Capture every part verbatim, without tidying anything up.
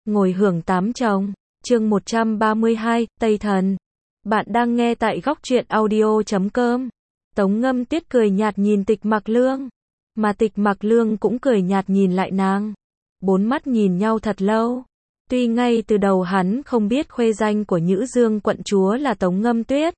Ngồi hưởng tám chồng, chương một trăm ba mươi hai, Tây Thần. Bạn đang nghe tại góc truyện audio chấm com. Tống Ngâm Tuyết cười nhạt nhìn Tịch Mặc Lương, mà Tịch Mặc Lương cũng cười nhạt nhìn lại nàng. Bốn mắt nhìn nhau thật lâu. Tuy ngay từ đầu hắn không biết khuê danh của Nhữ Dương quận chúa là Tống Ngâm Tuyết,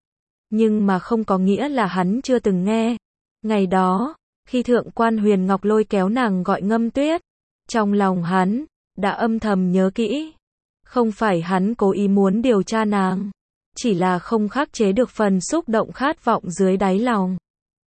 nhưng mà không có nghĩa là hắn chưa từng nghe. Ngày đó, khi thượng quan Huyền Ngọc lôi kéo nàng gọi Ngâm Tuyết, trong lòng hắn đã âm thầm nhớ kỹ. Không phải hắn cố ý muốn điều tra nàng, chỉ là không khắc chế được phần xúc động khát vọng dưới đáy lòng.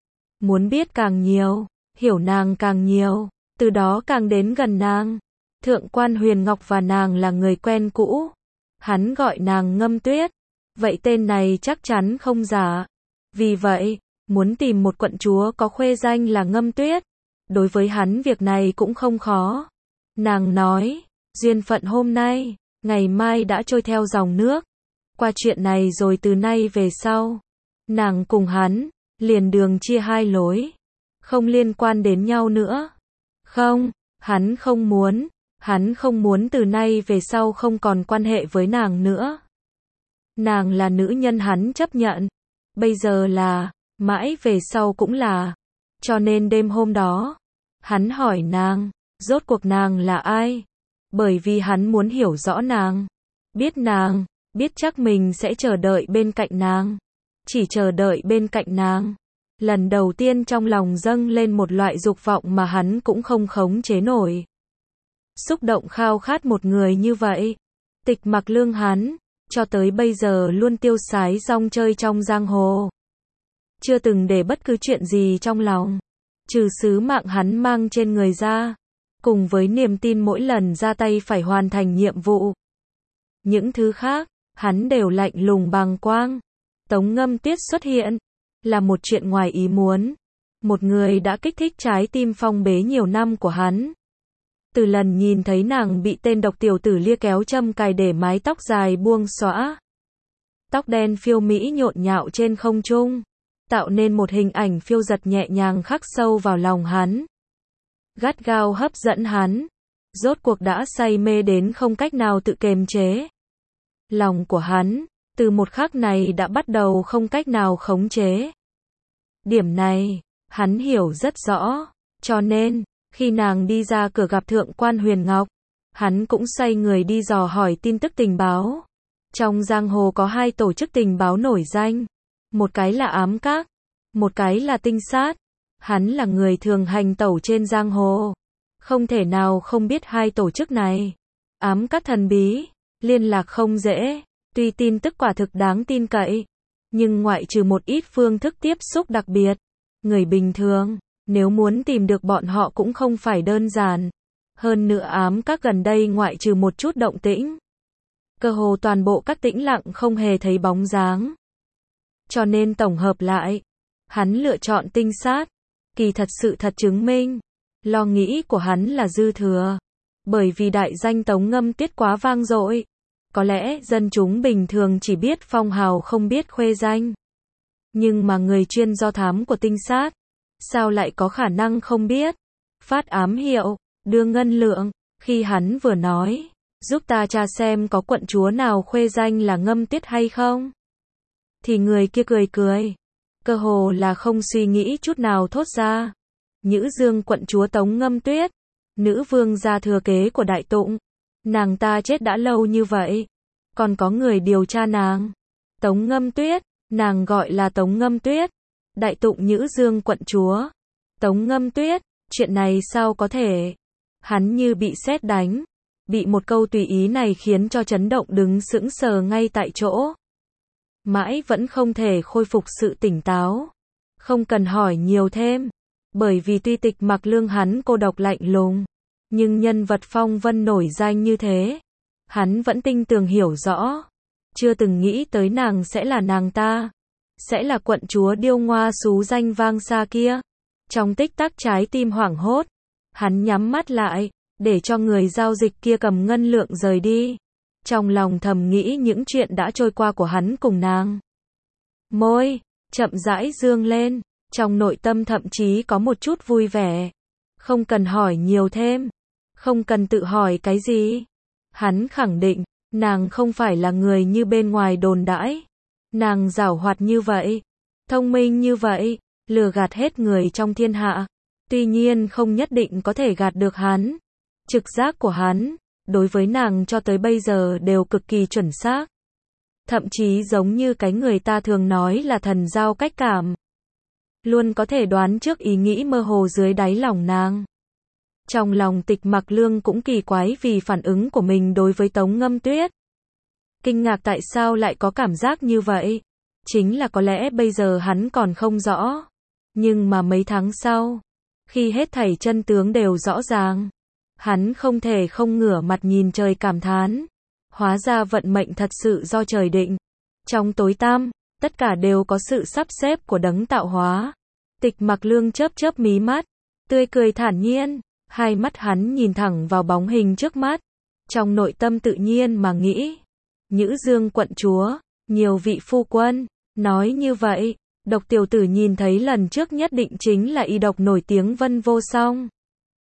Muốn biết càng nhiều, hiểu nàng càng nhiều, từ đó càng đến gần nàng. Thượng quan Huyền Ngọc và nàng là người quen cũ. Hắn gọi nàng Ngâm Tuyết, vậy tên này chắc chắn không giả. Vì vậy, muốn tìm một quận chúa có khuê danh là Ngâm Tuyết, đối với hắn việc này cũng không khó. Nàng nói, duyên phận hôm nay, ngày mai đã trôi theo dòng nước. Qua chuyện này rồi từ nay về sau, nàng cùng hắn, liền đường chia hai lối. Không liên quan đến nhau nữa. Không, hắn không muốn, hắn không muốn từ nay về sau không còn quan hệ với nàng nữa. Nàng là nữ nhân hắn chấp nhận, bây giờ là, mãi về sau cũng là. Cho nên đêm hôm đó, hắn hỏi nàng, rốt cuộc nàng là ai? Bởi vì hắn muốn hiểu rõ nàng, biết nàng, biết chắc mình sẽ chờ đợi bên cạnh nàng. Chỉ chờ đợi bên cạnh nàng. Lần đầu tiên trong lòng dâng lên một loại dục vọng mà hắn cũng không khống chế nổi. Xúc động khao khát một người như vậy. Tịch Mặc Lương hắn, cho tới bây giờ luôn tiêu sái rong chơi trong giang hồ. Chưa từng để bất cứ chuyện gì trong lòng, trừ sứ mạng hắn mang trên người ra, cùng với niềm tin mỗi lần ra tay phải hoàn thành nhiệm vụ. Những thứ khác, hắn đều lạnh lùng bàng quang. Tống Ngâm Tuyết xuất hiện, là một chuyện ngoài ý muốn. Một người đã kích thích trái tim phong bế nhiều năm của hắn. Từ lần nhìn thấy nàng bị tên độc tiểu tử lia kéo châm cài để mái tóc dài buông xõa, tóc đen phiêu mỹ nhộn nhạo trên không trung, tạo nên một hình ảnh phiêu giật nhẹ nhàng khắc sâu vào lòng hắn. Gắt gao hấp dẫn hắn, rốt cuộc đã say mê đến không cách nào tự kiềm chế. Lòng của hắn, từ một khắc này đã bắt đầu không cách nào khống chế. Điểm này, hắn hiểu rất rõ, cho nên, khi nàng đi ra cửa gặp thượng quan Huyền Ngọc, hắn cũng xoay người đi dò hỏi tin tức tình báo. Trong giang hồ có hai tổ chức tình báo nổi danh, một cái là ám các, một cái là tinh sát. Hắn là người thường hành tẩu trên giang hồ, không thể nào không biết hai tổ chức này. Ám các thần bí, liên lạc không dễ, tuy tin tức quả thực đáng tin cậy, nhưng ngoại trừ một ít phương thức tiếp xúc đặc biệt, người bình thường, nếu muốn tìm được bọn họ cũng không phải đơn giản. Hơn nữa ám các gần đây ngoại trừ một chút động tĩnh, cơ hồ toàn bộ các tĩnh lặng không hề thấy bóng dáng. Cho nên tổng hợp lại, hắn lựa chọn tinh sát. Kỳ thật sự thật chứng minh, lo nghĩ của hắn là dư thừa. Bởi vì đại danh Tống Ngâm Tuyết quá vang dội. Có lẽ dân chúng bình thường chỉ biết phong hào không biết khuê danh. Nhưng mà người chuyên do thám của tinh sát, sao lại có khả năng không biết? Phát ám hiệu, đưa ngân lượng, khi hắn vừa nói, giúp ta tra xem có quận chúa nào khuê danh là Ngâm Tuyết hay không? Thì người kia cười cười, cơ hồ là không suy nghĩ chút nào thốt ra. Nhữ Dương quận chúa Tống Ngâm Tuyết, nữ vương gia thừa kế của Đại Tụng. Nàng ta chết đã lâu như vậy, còn có người điều tra nàng. Tống Ngâm Tuyết, nàng gọi là Tống Ngâm Tuyết. Đại Tụng Nhữ Dương quận chúa. Tống Ngâm Tuyết, chuyện này sao có thể? Hắn như bị sét đánh, bị một câu tùy ý này khiến cho chấn động đứng sững sờ ngay tại chỗ. Mãi vẫn không thể khôi phục sự tỉnh táo. Không cần hỏi nhiều thêm, bởi vì tuy Tịch Mặc Lương hắn cô độc lạnh lùng, nhưng nhân vật phong vân nổi danh như thế, hắn vẫn tinh tường hiểu rõ. Chưa từng nghĩ tới nàng sẽ là nàng ta, sẽ là quận chúa điêu ngoa xú danh vang xa kia. Trong tích tắc trái tim hoảng hốt, hắn nhắm mắt lại, để cho người giao dịch kia cầm ngân lượng rời đi. Trong lòng thầm nghĩ những chuyện đã trôi qua của hắn cùng nàng. Môi, chậm rãi dương lên, trong nội tâm thậm chí có một chút vui vẻ. Không cần hỏi nhiều thêm, không cần tự hỏi cái gì. Hắn khẳng định, nàng không phải là người như bên ngoài đồn đãi. Nàng giảo hoạt như vậy, thông minh như vậy, lừa gạt hết người trong thiên hạ. Tuy nhiên không nhất định có thể gạt được hắn. Trực giác của hắn, đối với nàng cho tới bây giờ đều cực kỳ chuẩn xác. Thậm chí giống như cái người ta thường nói là thần giao cách cảm. Luôn có thể đoán trước ý nghĩ mơ hồ dưới đáy lòng nàng. Trong lòng Tịch Mặc Lương cũng kỳ quái vì phản ứng của mình đối với Tống Ngâm Tuyết. Kinh ngạc tại sao lại có cảm giác như vậy. Chính là có lẽ bây giờ hắn còn không rõ. Nhưng mà mấy tháng sau, khi hết thảy chân tướng đều rõ ràng, hắn không thể không ngửa mặt nhìn trời cảm thán. Hóa ra vận mệnh thật sự do trời định. Trong tối tăm, tất cả đều có sự sắp xếp của đấng tạo hóa. Tịch Mặc Lương chớp chớp mí mắt, tươi cười thản nhiên, hai mắt hắn nhìn thẳng vào bóng hình trước mắt. Trong nội tâm tự nhiên mà nghĩ, Nhữ Dương quận chúa, nhiều vị phu quân, nói như vậy, Độc tiểu tử nhìn thấy lần trước nhất định chính là y độc nổi tiếng Vân Vô Song.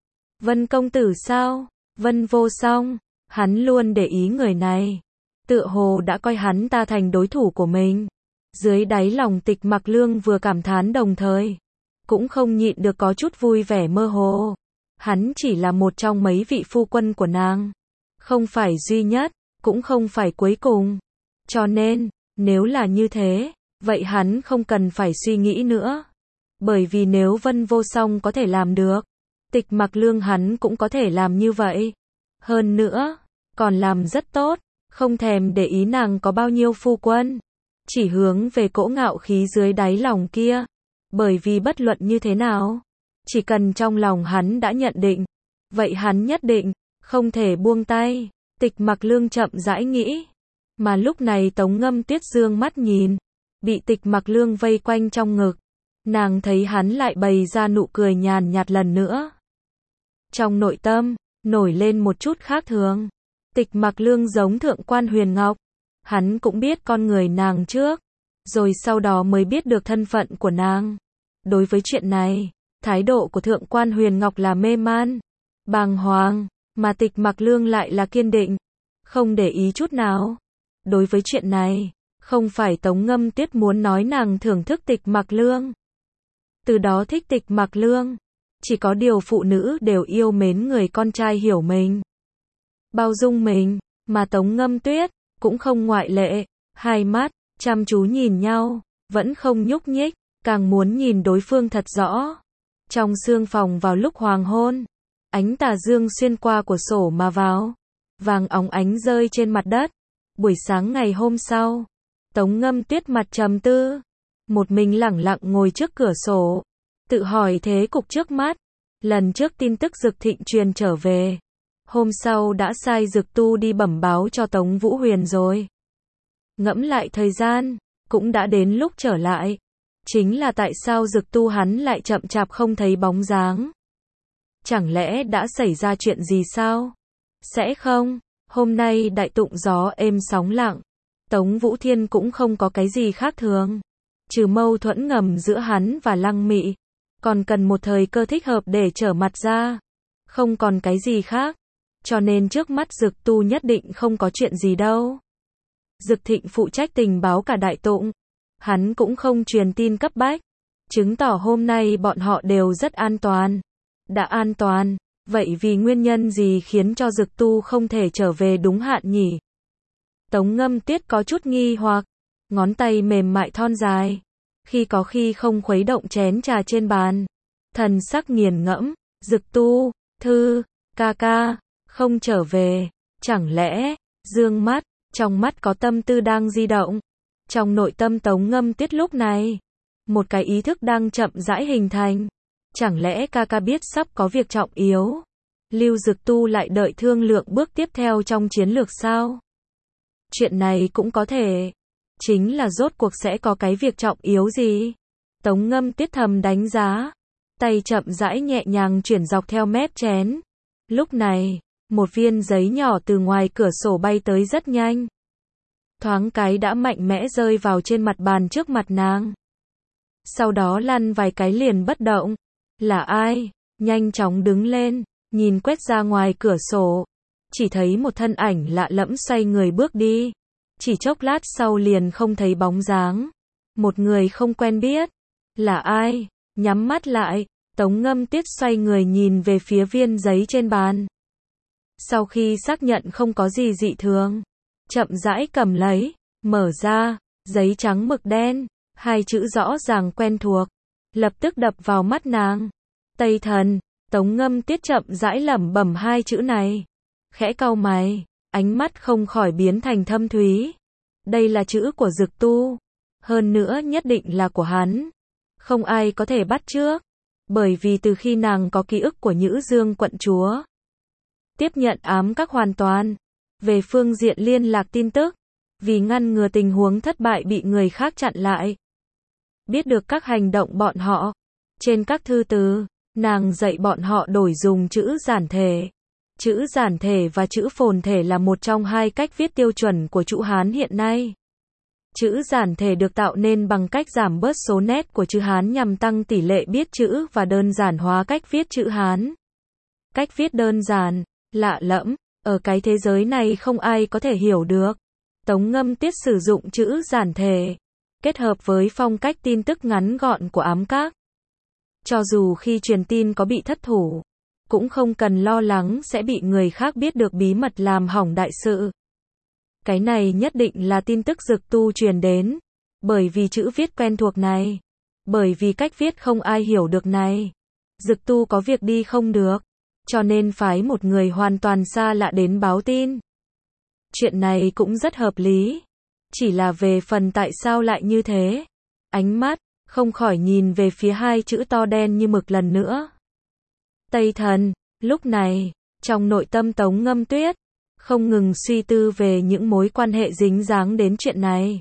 Vân công tử sao? Vân Vô Song, hắn luôn để ý người này. Tựa hồ đã coi hắn ta thành đối thủ của mình. Dưới đáy lòng Tịch Mặc Lương vừa cảm thán đồng thời, cũng không nhịn được có chút vui vẻ mơ hồ. Hắn chỉ là một trong mấy vị phu quân của nàng. Không phải duy nhất, cũng không phải cuối cùng. Cho nên, nếu là như thế, vậy hắn không cần phải suy nghĩ nữa. Bởi vì nếu Vân Vô Song có thể làm được, Tịch Mặc Lương hắn cũng có thể làm như vậy. Hơn nữa, còn làm rất tốt, không thèm để ý nàng có bao nhiêu phu quân. Chỉ hướng về cỗ ngạo khí dưới đáy lòng kia. Bởi vì bất luận như thế nào, chỉ cần trong lòng hắn đã nhận định, vậy hắn nhất định không thể buông tay. Tịch Mặc Lương chậm rãi nghĩ. Mà lúc này Tống Ngâm Tuyết dương mắt nhìn, bị Tịch Mặc Lương vây quanh trong ngực. Nàng thấy hắn lại bày ra nụ cười nhàn nhạt lần nữa. Trong nội tâm, nổi lên một chút khác thường. Tịch Mặc Lương giống thượng quan Huyền Ngọc. Hắn cũng biết con người nàng trước, rồi sau đó mới biết được thân phận của nàng. Đối với chuyện này, thái độ của thượng quan Huyền Ngọc là mê man, bàng hoàng, mà Tịch Mặc Lương lại là kiên định, không để ý chút nào. Đối với chuyện này, không phải Tống Ngâm Tuyết muốn nói nàng thưởng thức Tịch Mặc Lương, từ đó thích Tịch Mặc Lương. Chỉ có điều phụ nữ đều yêu mến người con trai hiểu mình, bao dung mình, mà Tống Ngâm Tuyết cũng không ngoại lệ. Hai mắt chăm chú nhìn nhau, vẫn không nhúc nhích, càng muốn nhìn đối phương thật rõ. Trong sương phòng vào lúc hoàng hôn, ánh tà dương xuyên qua cửa sổ mà vào, vàng óng ánh rơi trên mặt đất. Buổi sáng ngày hôm sau, Tống Ngâm Tuyết mặt trầm tư, một mình lẳng lặng ngồi trước cửa sổ, tự hỏi thế cục trước mắt. Lần trước tin tức Dực Thịnh truyền trở về, hôm sau đã sai Dực Tu đi bẩm báo cho Tống Vũ Huyền rồi. Ngẫm lại thời gian, cũng đã đến lúc trở lại. Chính là tại sao Dực Tu hắn lại chậm chạp không thấy bóng dáng? Chẳng lẽ đã xảy ra chuyện gì sao? Sẽ không, hôm nay đại tụng gió êm sóng lặng. Tống Vũ Thiên cũng không có cái gì khác thường. Trừ mâu thuẫn ngầm giữa hắn và Lăng Mị, còn cần một thời cơ thích hợp để trở mặt ra. Không còn cái gì khác. Cho nên trước mắt Dực Tu nhất định không có chuyện gì đâu. Dực Thịnh phụ trách tình báo cả đại tụng. Hắn cũng không truyền tin cấp bách. Chứng tỏ hôm nay bọn họ đều rất an toàn. Đã an toàn, vậy vì nguyên nhân gì khiến cho Dực Tu không thể trở về đúng hạn nhỉ? Tống Ngâm Tuyết có chút nghi hoặc, ngón tay mềm mại thon dài, khi có khi không khuấy động chén trà trên bàn. Thần sắc nghiền ngẫm, Dực Tu, thư, ca ca, không trở về, chẳng lẽ, dương mắt, trong mắt có tâm tư đang di động. Trong nội tâm Tống Ngâm Tuyết lúc này, một cái ý thức đang chậm rãi hình thành. Chẳng lẽ ca ca biết sắp có việc trọng yếu? Lưu Dực Tu lại đợi thương lượng bước tiếp theo trong chiến lược sao? Chuyện này cũng có thể. Chính là rốt cuộc sẽ có cái việc trọng yếu gì? Tống Ngâm Tuyết thầm đánh giá. Tay chậm rãi nhẹ nhàng chuyển dọc theo mép chén. Lúc này, một viên giấy nhỏ từ ngoài cửa sổ bay tới rất nhanh. Thoáng cái đã mạnh mẽ rơi vào trên mặt bàn trước mặt nàng. Sau đó lăn vài cái liền bất động. Là ai? Nhanh chóng đứng lên, nhìn quét ra ngoài cửa sổ. chỉ thấy một thân ảnh lạ lẫm xoay người bước đi. Chỉ chốc lát sau liền không thấy bóng dáng. Một người không quen biết. Là ai? Nhắm mắt lại, Tống Ngâm Tuyết xoay người nhìn về phía viên giấy trên bàn. Sau khi xác nhận không có gì dị thường, chậm rãi cầm lấy, mở ra, giấy trắng mực đen, hai chữ rõ ràng quen thuộc, lập tức đập vào mắt nàng. Tây Thần. Tống Ngâm Tuyết chậm rãi lẩm bẩm hai chữ này. Khẽ cau mày, ánh mắt không khỏi biến thành thâm thúy. Đây là chữ của Dực Tu. Hơn nữa nhất định là của hắn. Không ai có thể bắt chước. Bởi vì từ khi nàng có ký ức của Nhữ Dương quận chúa, tiếp nhận ám các hoàn toàn, về phương diện liên lạc tin tức, vì ngăn ngừa tình huống thất bại bị người khác chặn lại. Biết được các hành động bọn họ. Trên các thư từ, nàng dạy bọn họ đổi dùng chữ giản thể. Chữ giản thể và chữ phồn thể là một trong hai cách viết tiêu chuẩn của chữ Hán hiện nay. Chữ giản thể được tạo nên bằng cách giảm bớt số nét của chữ Hán nhằm tăng tỷ lệ biết chữ và đơn giản hóa cách viết chữ Hán. Cách viết đơn giản, lạ lẫm, ở cái thế giới này không ai có thể hiểu được. Tống Ngâm Tuyết sử dụng chữ giản thể, kết hợp với phong cách tin tức ngắn gọn của ám các. Cho dù khi truyền tin có bị thất thủ, cũng không cần lo lắng sẽ bị người khác biết được bí mật làm hỏng đại sự. Cái này nhất định là tin tức Dực Tu truyền đến. Bởi vì chữ viết quen thuộc này. Bởi vì cách viết không ai hiểu được này. Dực Tu có việc đi không được. Cho nên phái một người hoàn toàn xa lạ đến báo tin. Chuyện này cũng rất hợp lý. Chỉ là về phần tại sao lại như thế. Ánh mắt, không khỏi nhìn về phía hai chữ to đen như mực lần nữa. Tây Thần. Lúc này, trong nội tâm Tống Ngâm Tuyết, không ngừng suy tư về những mối quan hệ dính dáng đến chuyện này.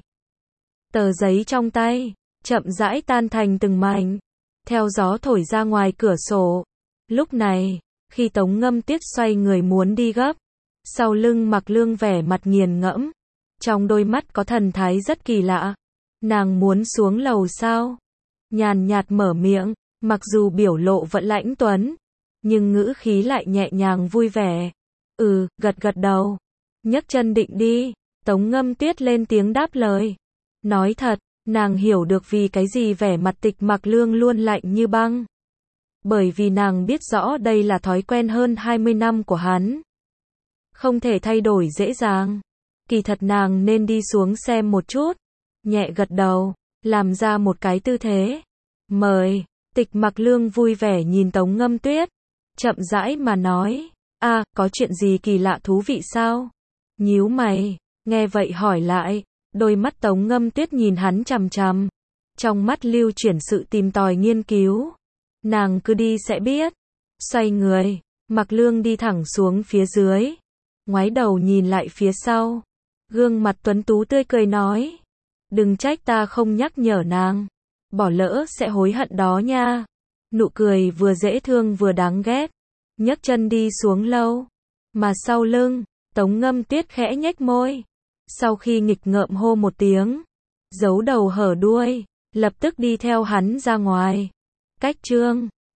Tờ giấy trong tay, chậm rãi tan thành từng mảnh, theo gió thổi ra ngoài cửa sổ. Lúc này, khi Tống Ngâm Tuyết xoay người muốn đi gấp, sau lưng Mặc Lương vẻ mặt nghiền ngẫm, trong đôi mắt có thần thái rất kỳ lạ. Nàng muốn xuống lầu sao? Nhàn nhạt mở miệng, mặc dù biểu lộ vẫn lãnh tuấn, nhưng ngữ khí lại nhẹ nhàng vui vẻ. Ừ, gật gật đầu. Nhấc chân định đi. Tống Ngâm Tuyết lên tiếng đáp lời. Nói thật, nàng hiểu được vì cái gì vẻ mặt Tịch Mặc Lương luôn lạnh như băng. Bởi vì nàng biết rõ đây là thói quen hơn hai mươi năm của hắn. Không thể thay đổi dễ dàng. Kỳ thật nàng nên đi xuống xem một chút. Nhẹ gật đầu, làm ra một cái tư thế. Mời. Tịch Mặc Lương vui vẻ nhìn Tống Ngâm Tuyết, chậm rãi mà nói. A, à, có chuyện gì kỳ lạ thú vị sao? Nhíu mày, nghe vậy hỏi lại, đôi mắt Tống Ngâm Tuyết nhìn hắn chằm chằm. Trong mắt lưu chuyển sự tìm tòi nghiên cứu. Nàng cứ đi sẽ biết. Xoay người, Mặc Lương đi thẳng xuống phía dưới. Ngoái đầu nhìn lại phía sau. Gương mặt tuấn tú tươi cười nói. Đừng trách ta không nhắc nhở nàng. Bỏ lỡ sẽ hối hận đó nha. Nụ cười vừa dễ thương vừa đáng ghét. Nhấc chân đi xuống lâu. Mà sau lưng, Tống Ngâm Tuyết khẽ nhếch môi. Sau khi nghịch ngợm hô một tiếng, giấu đầu hở đuôi, lập tức đi theo hắn ra ngoài. Cách chương